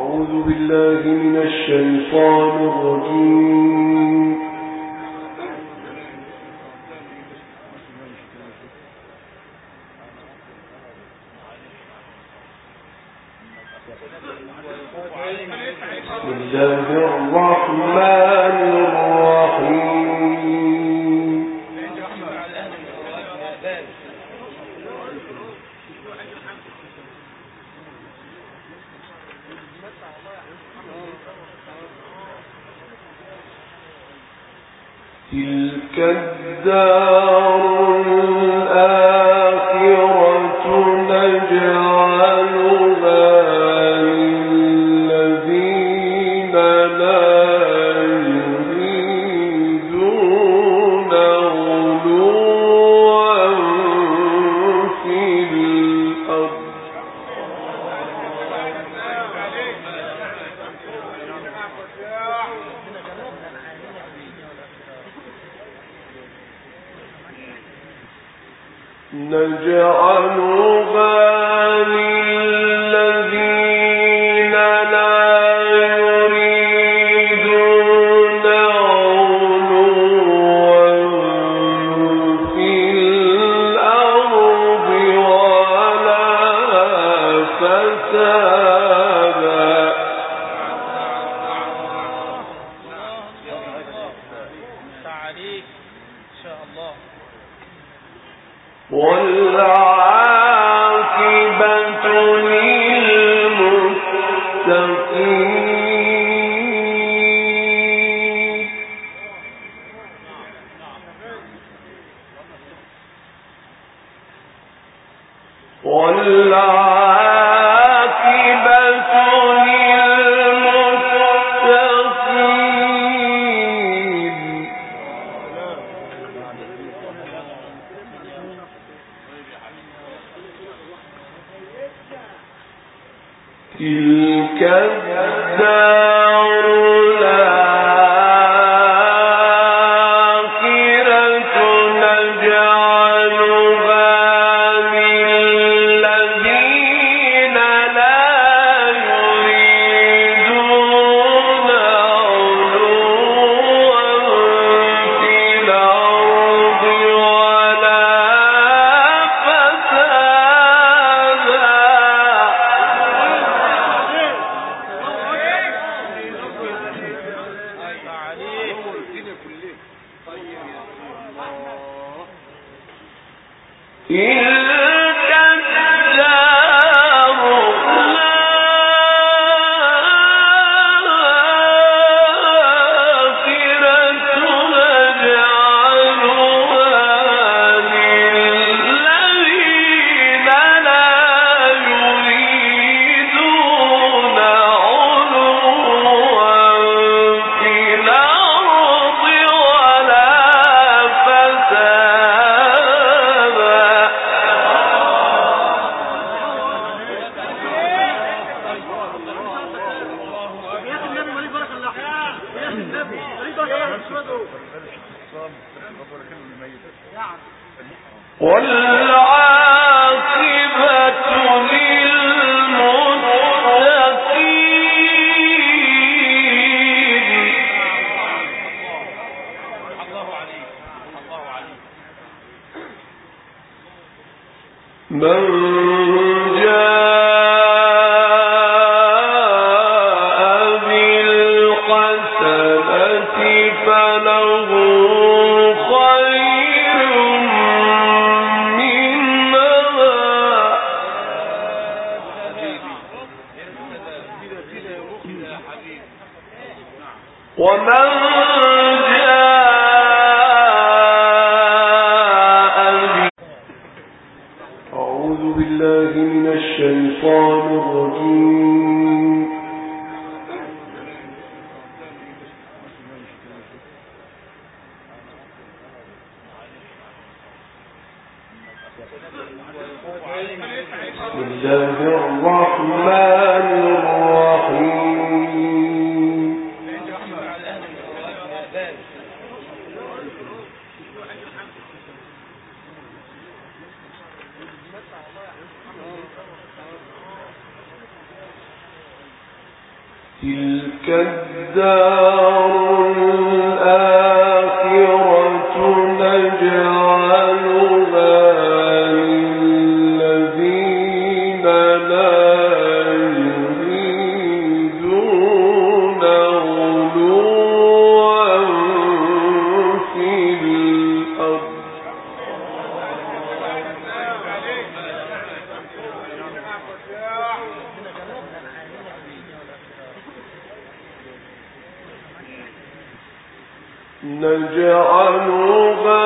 أعوذ بالله من الشيطان الرجيم. بسم الله الرحمن الرحيم. تلك الدار الآخرة نجعلها للذين لا يريدون علوا في الأرض نجعلها للذين لا يريدون علوا في الأرض ولا فسادا والعاقبة للمتقين تلك الدار الآخرة نجعلها للذين لا يريدون علوا في الأرض ولا فسادا تلك الدار الآخرة نجعلها للذين لا يريدون علوا في الأرض ولا فسادا والعاقبة للمتقين من جاء بالحسنة فله خير منها ومن أعوذ بالله من الشيطان الرجيم. بسم الله الرحمن الرحيم. تلك الدار الآخرة نجعلها للذين لا يريدون علوا في الأرض نجعلها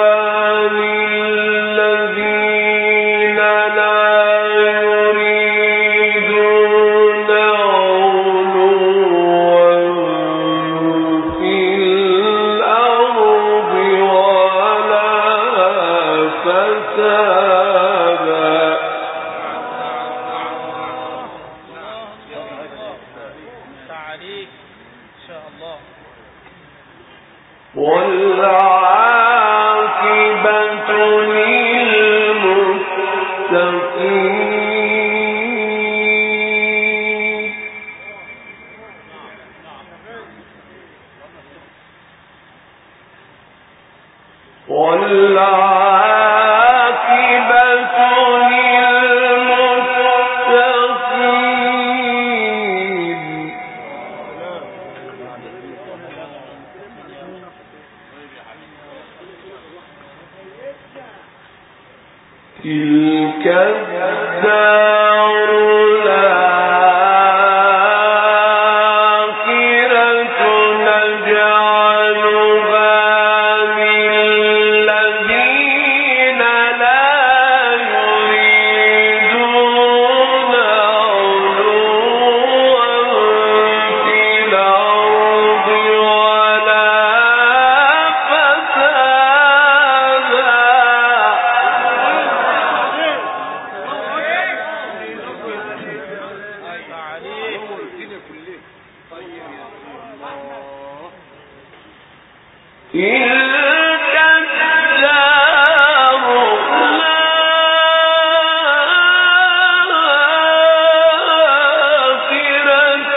للذين لا يريدون علوا في الأرض ولا فسادا والعاقبة للمتقين تلك الدار الآخرة نجعلها للذين لا يريدون علوا في الأرض ولا فسادا تلك الدار الآخرة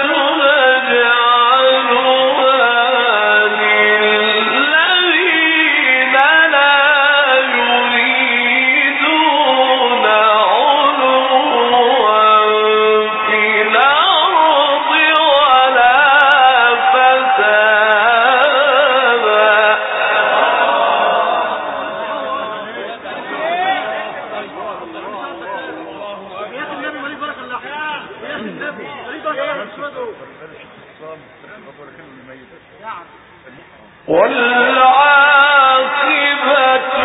نجعلها للذين لا يريدون علوا في الأرض ولا فسادا والعاقبة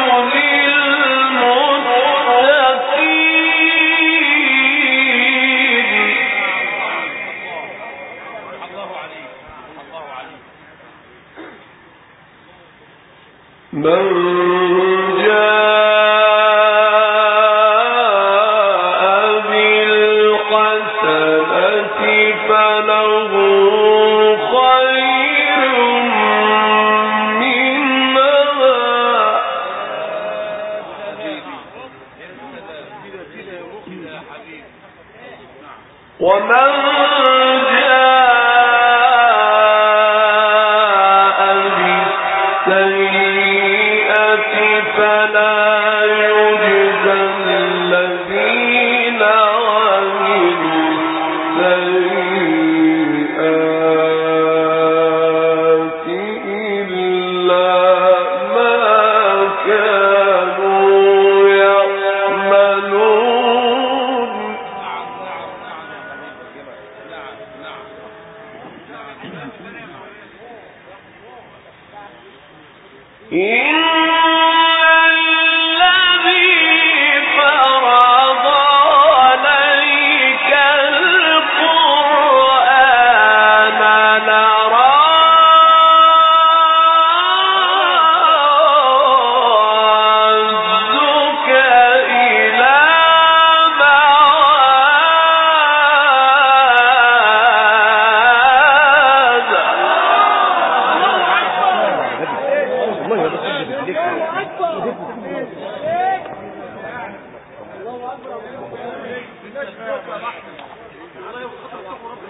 للمتقين من جاء بالحسنة فله خير منها ومن جاء بالسيئة فلا يجزى الذين عملوا السيئات إلا ما كانوا يعملون إن الذي فرض عليك القرآن لرادك إلى معاد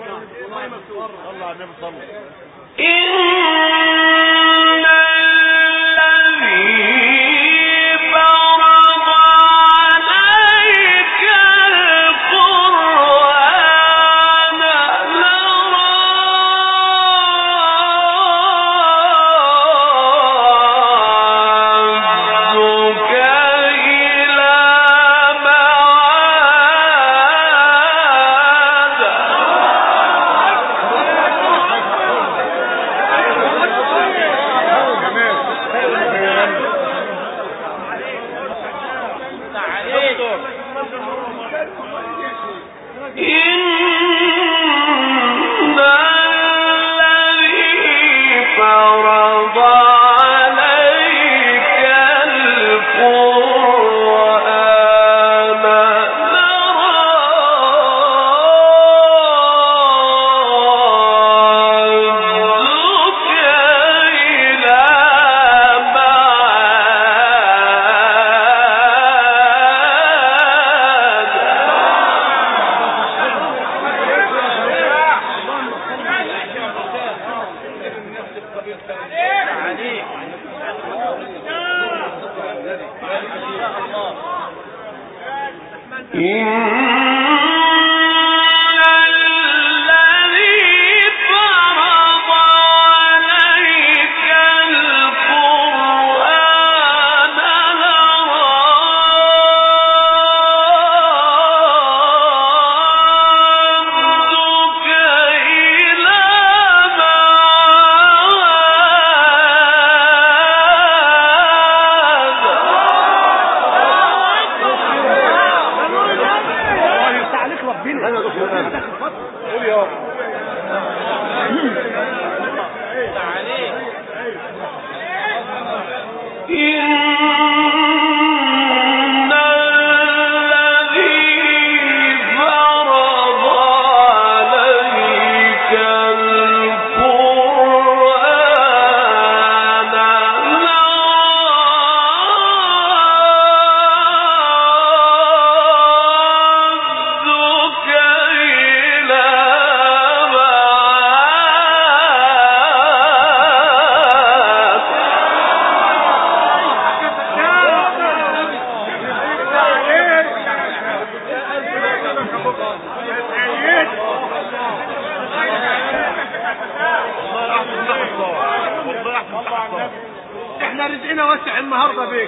احنا رزقنا واسع النهارده بيك.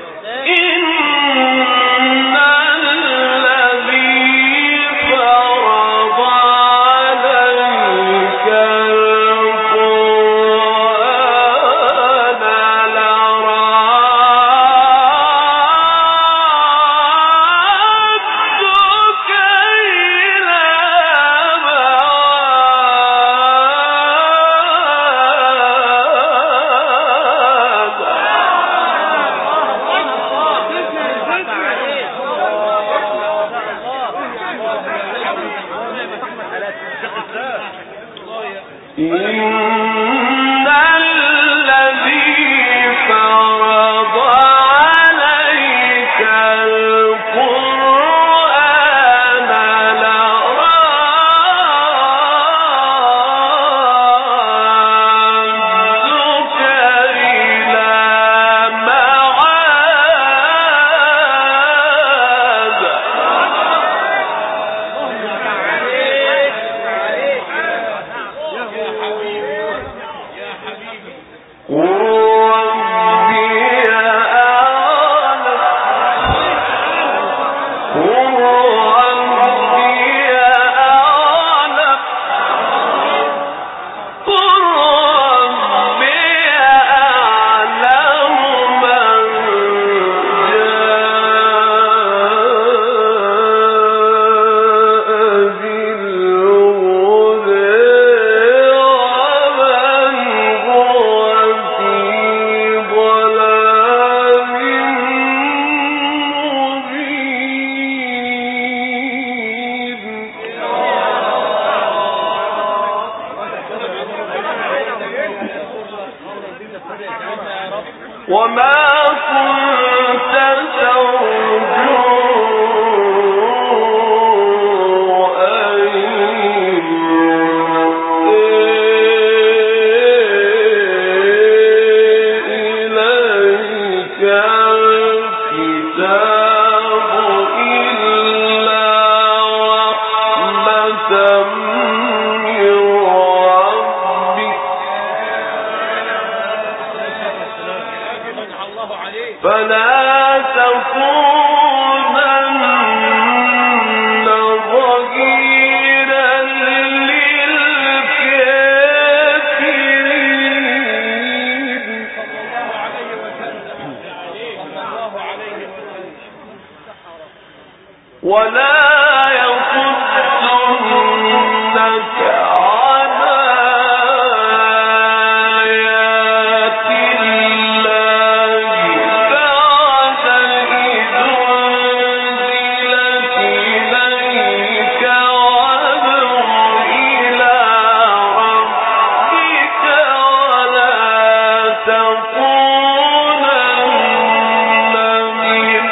إن الذي فرض عليك القرآن لرادك إلى إن الذي فرض عليك القرآن لرادك إلى معاد وما كنت ترجو أن من ربك فلا تكونن ظهيرا للكافرين ولا يصدنك عن آيات الله بعد إذ أنزلت إليك وادع إلى ربك ولا تكونن من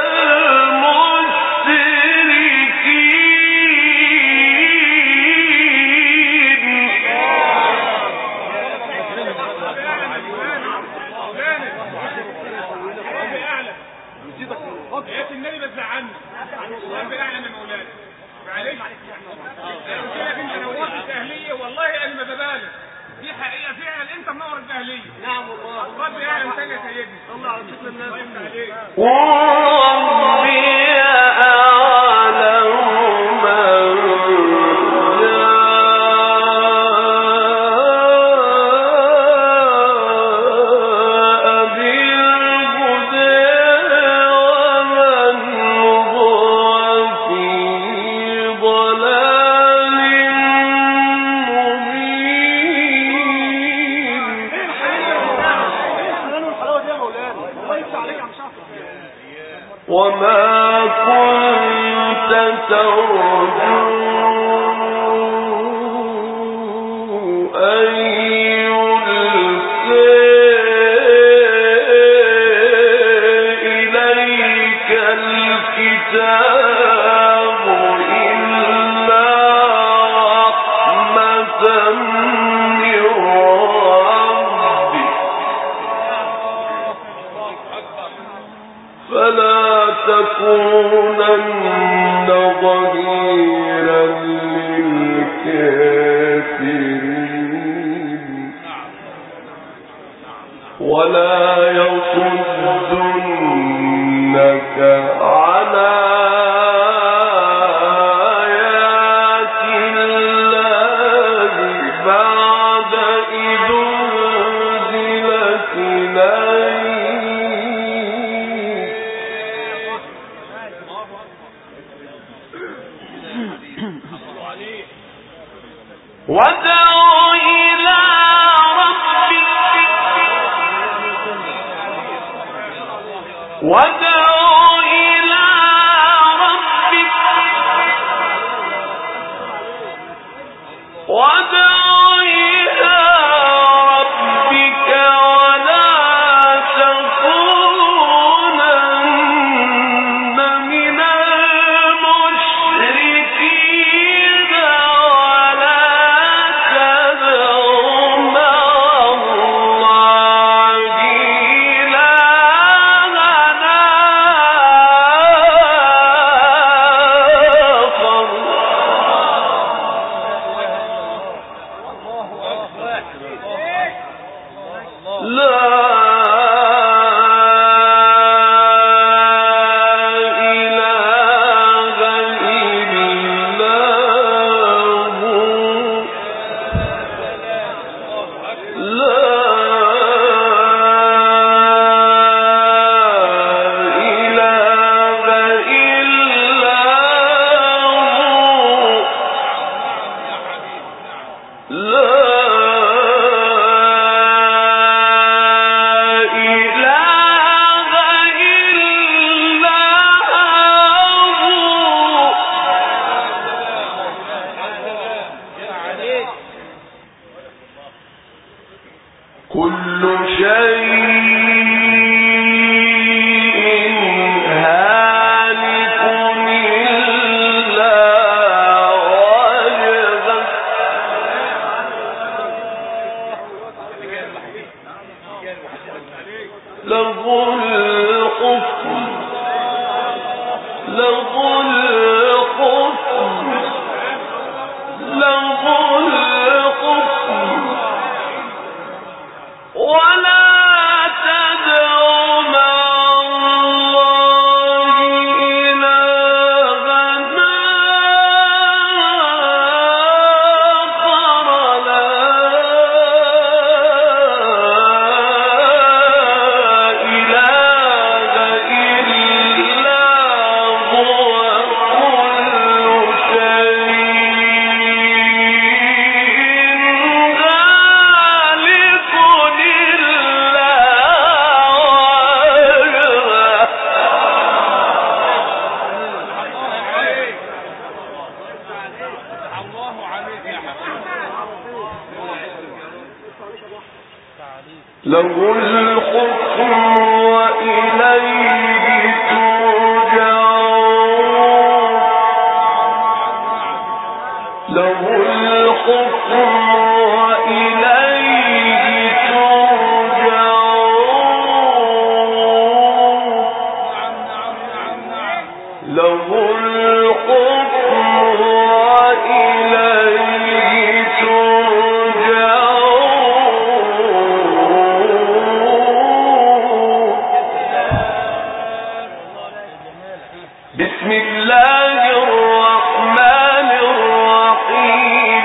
يا النبي بس عني رب اعلم يا مولانا معلش انا قلت لك انت نورت الدهليه والله انا ما ببالغ دي حقيقه فعلا انت منور الدهليه نعم والله رب اعلم تاني يا سيدي صلى على سيدنا النبي ربي أعلم وما كنت ترجو أن يلقى إليك الكتاب إلا رحمة من ربك فلا تكونن ظهيرا للكافرين ولا يصدنك عن آيات الله بعد إذ أنزلت إليك وادع إلى ربك ولا تكونن من المشركين ولا تدع مع الله له الحكم وإليه ترجعون له الحكم وإليه ترجعون له الحكم وإليه ترجعون بسم الله الرحمن الرحيم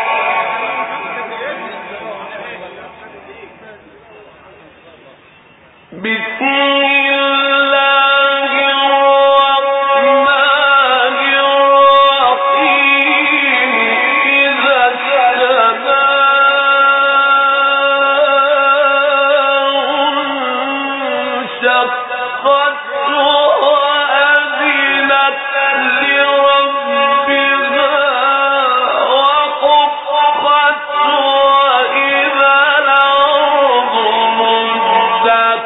بسم الله الرحمن الرحيم إذا السماء انشقت وأذنت لربها وحقت وإذا الأرض مدت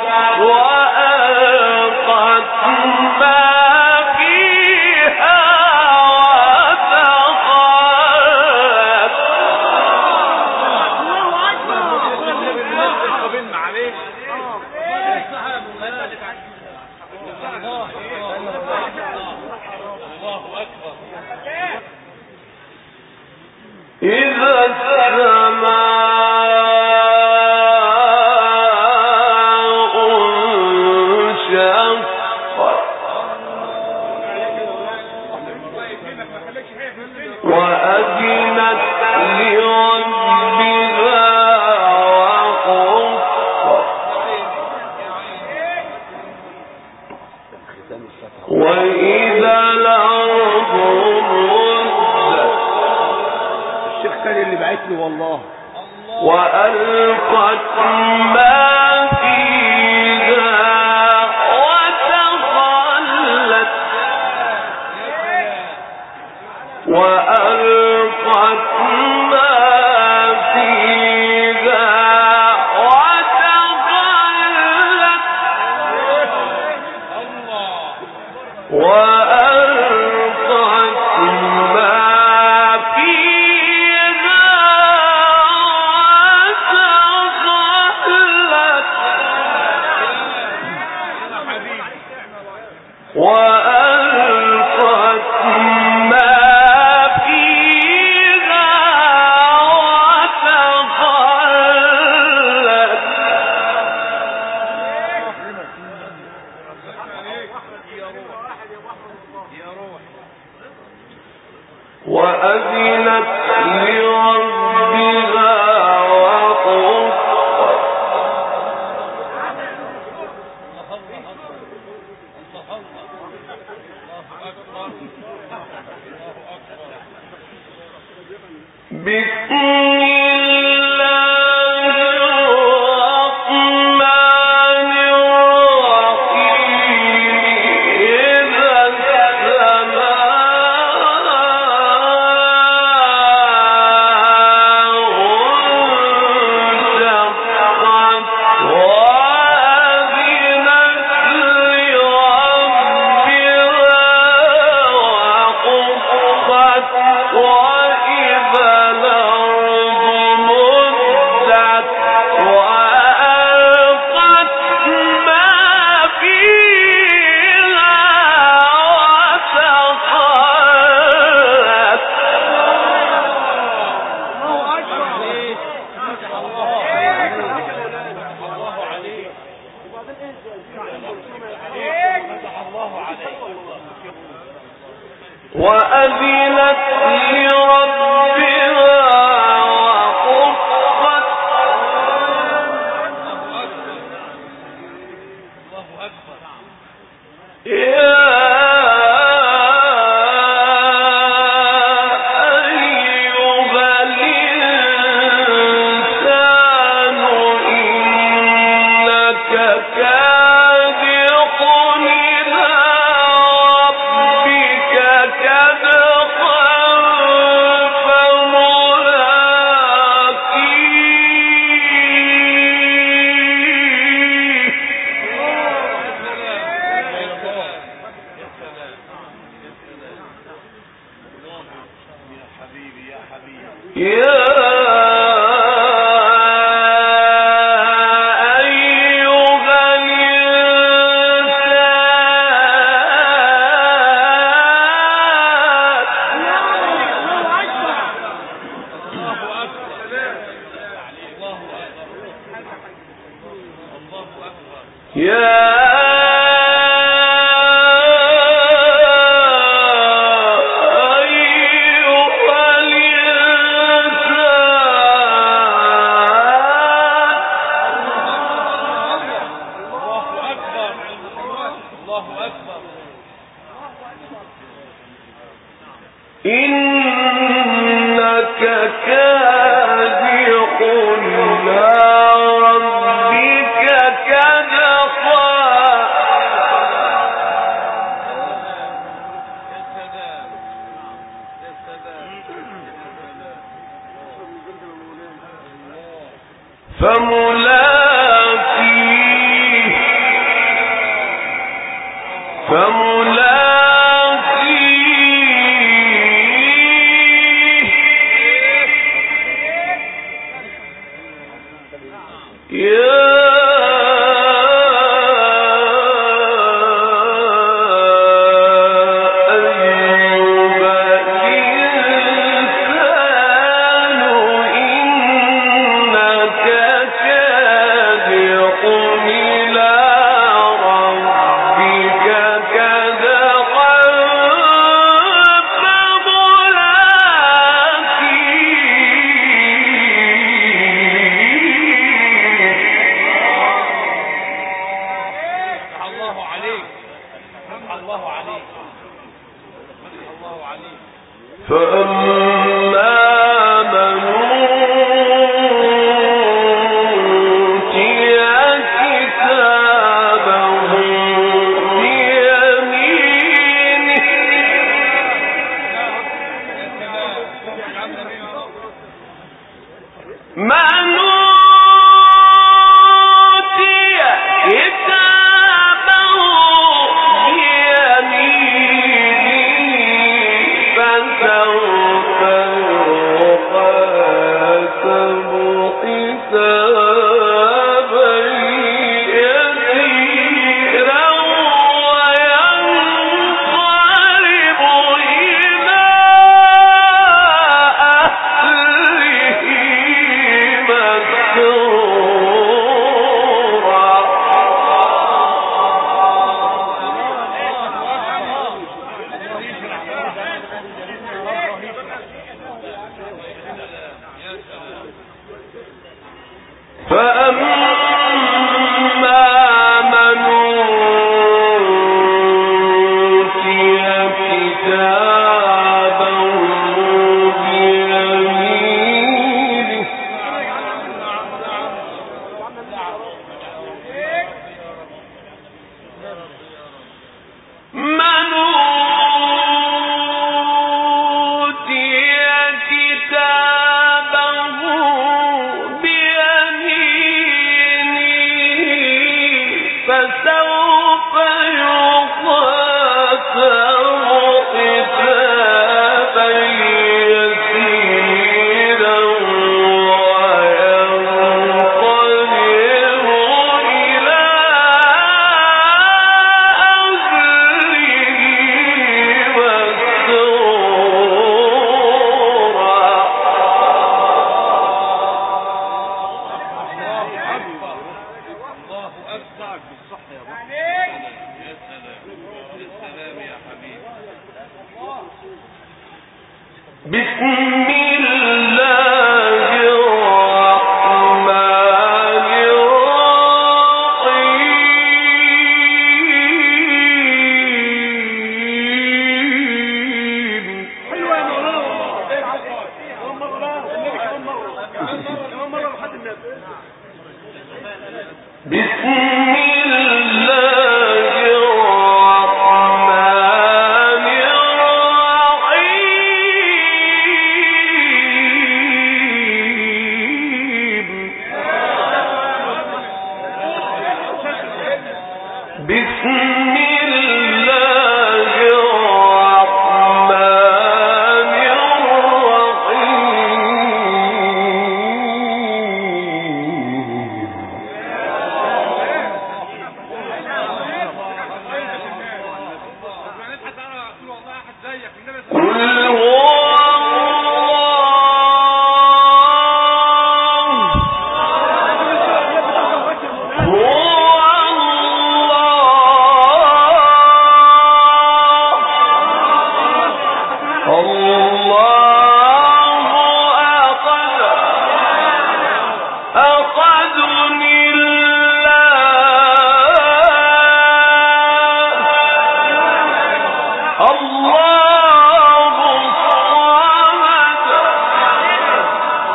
وألقت ما فيها وتخلت إذا السماء انشقت وأذنت لربها وحقت وإذا الأرض مدت الشيخ كان اللي بعت لي والله وألقت ما فيها وتخلت وألقت ما فيها وتخلت وألقت ما فيها وتخلت وألقت ما فيها وتخلت وأذنت لربها وحقت بسم الله الرحمن الرحيم إذا السماء انشقت وأذنت لربها وحقت وإذا الأرض مدت وألقت ما فيها وتخلت وأذنت لربها وحقت يا أيها الإنسان إنك كادح إلى ربك كدحا الرحمن الرحيم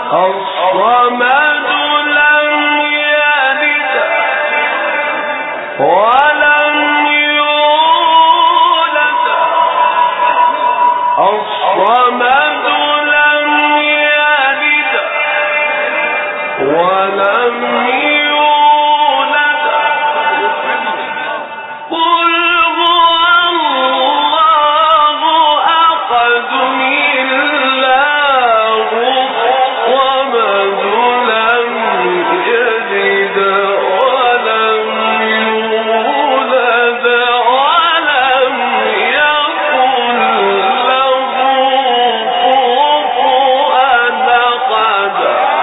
الصمد لم يلد ولم يولد الصمد لم يلد ولم يولد قل هو الله أحد الله الصمد لم يلد ولم يولد ولم يكن له كفوا أحد.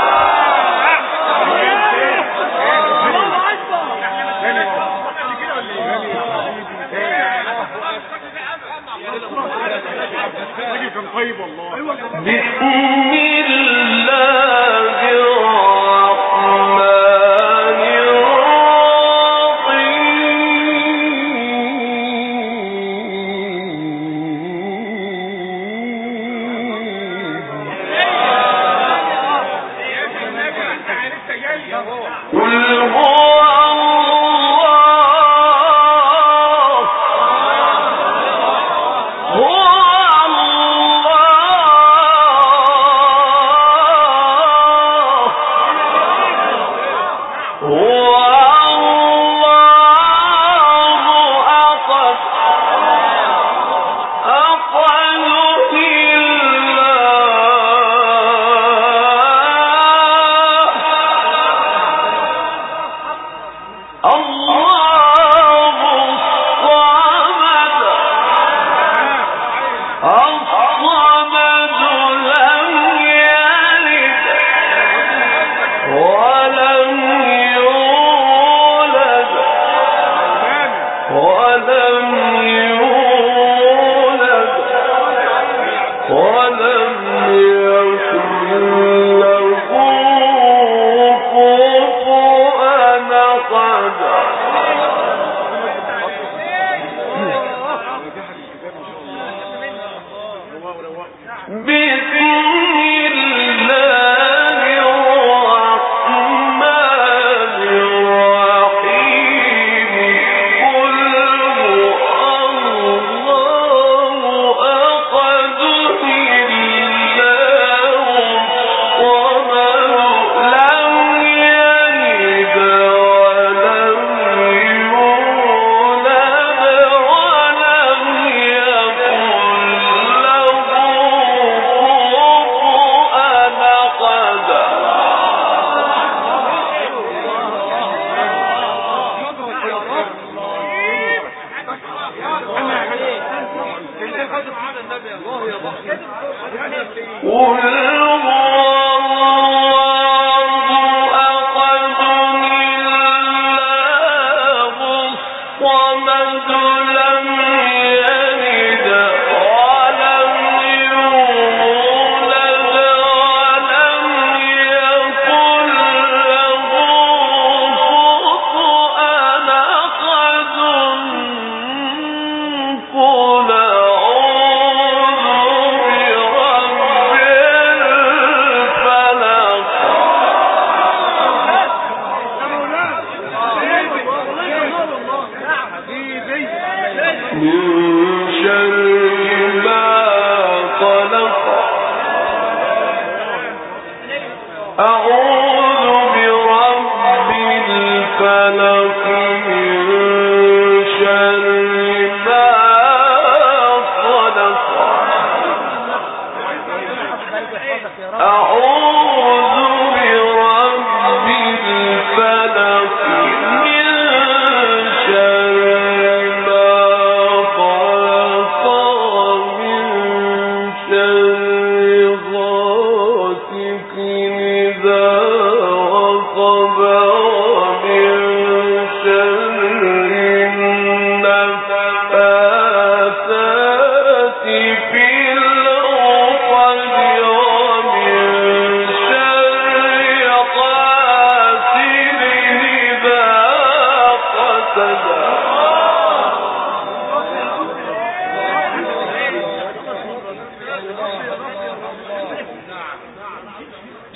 كان طيب والله. بسم الله الرحمن الرحيم قل هو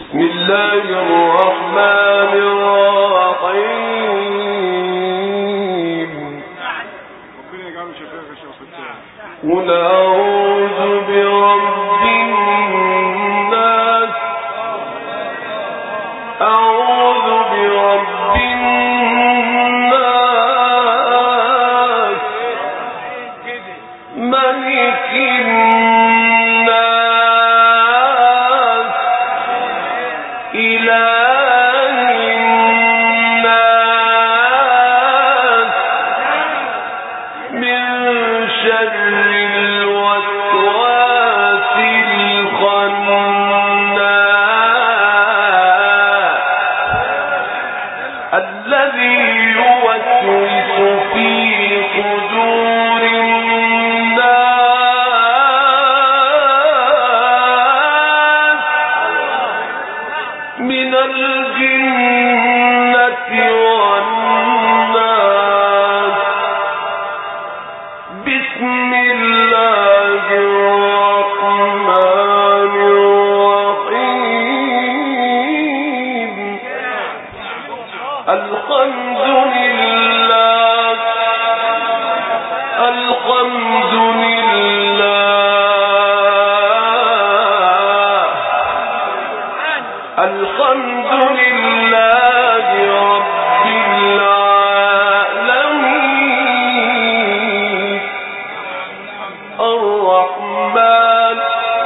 بسم الله الرحمن الرحيم قل أعوذ برب الناس أعوذ برب الناس ملك الناس إله الناس من شر الوسواس الخناس الذي يوسوس في صدور الناس من الجنة والناس بسم الله الرحمن الرحيم الحمد لله الحمد لله الحمد لله رب العالمين الرحمن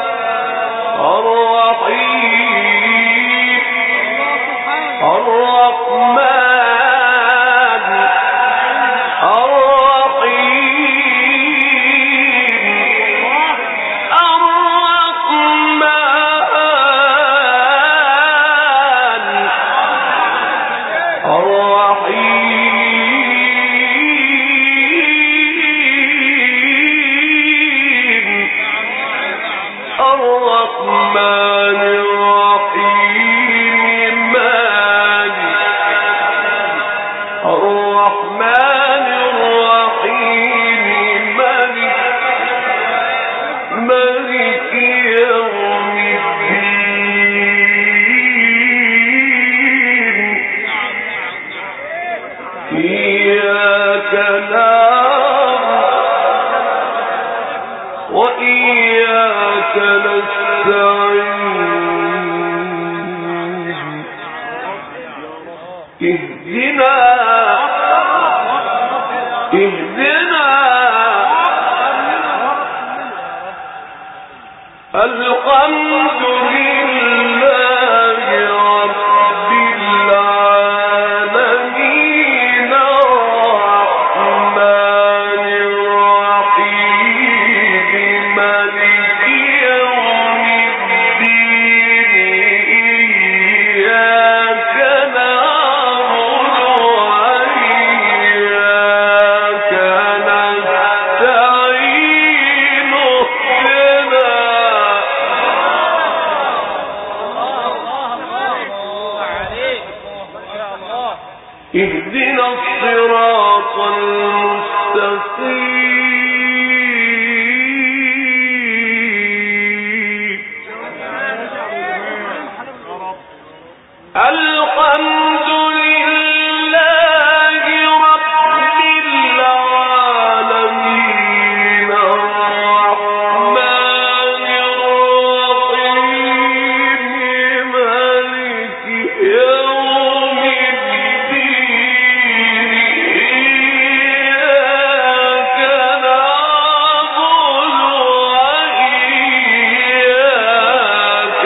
الرحيم الرحمن الرحمن الرحيم الرحمن الرحيم مالك يوم الدين إياك نعبد وإياك نستعين اهدنا الحمد لله رب العالمين الرحمن الرحيم مالك يوم الدين إياك نعبد وإياك نستعين اهدنا الصراط المستقيم الحمد لله رب العالمين الرحمن الرحيم مالك يوم الدين إياك نعبد وإياك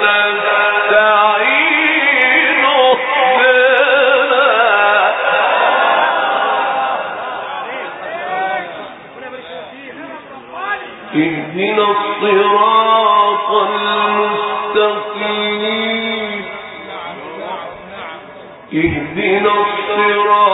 نستعين اهدنا الصراط المستقيم اهدنا الصراط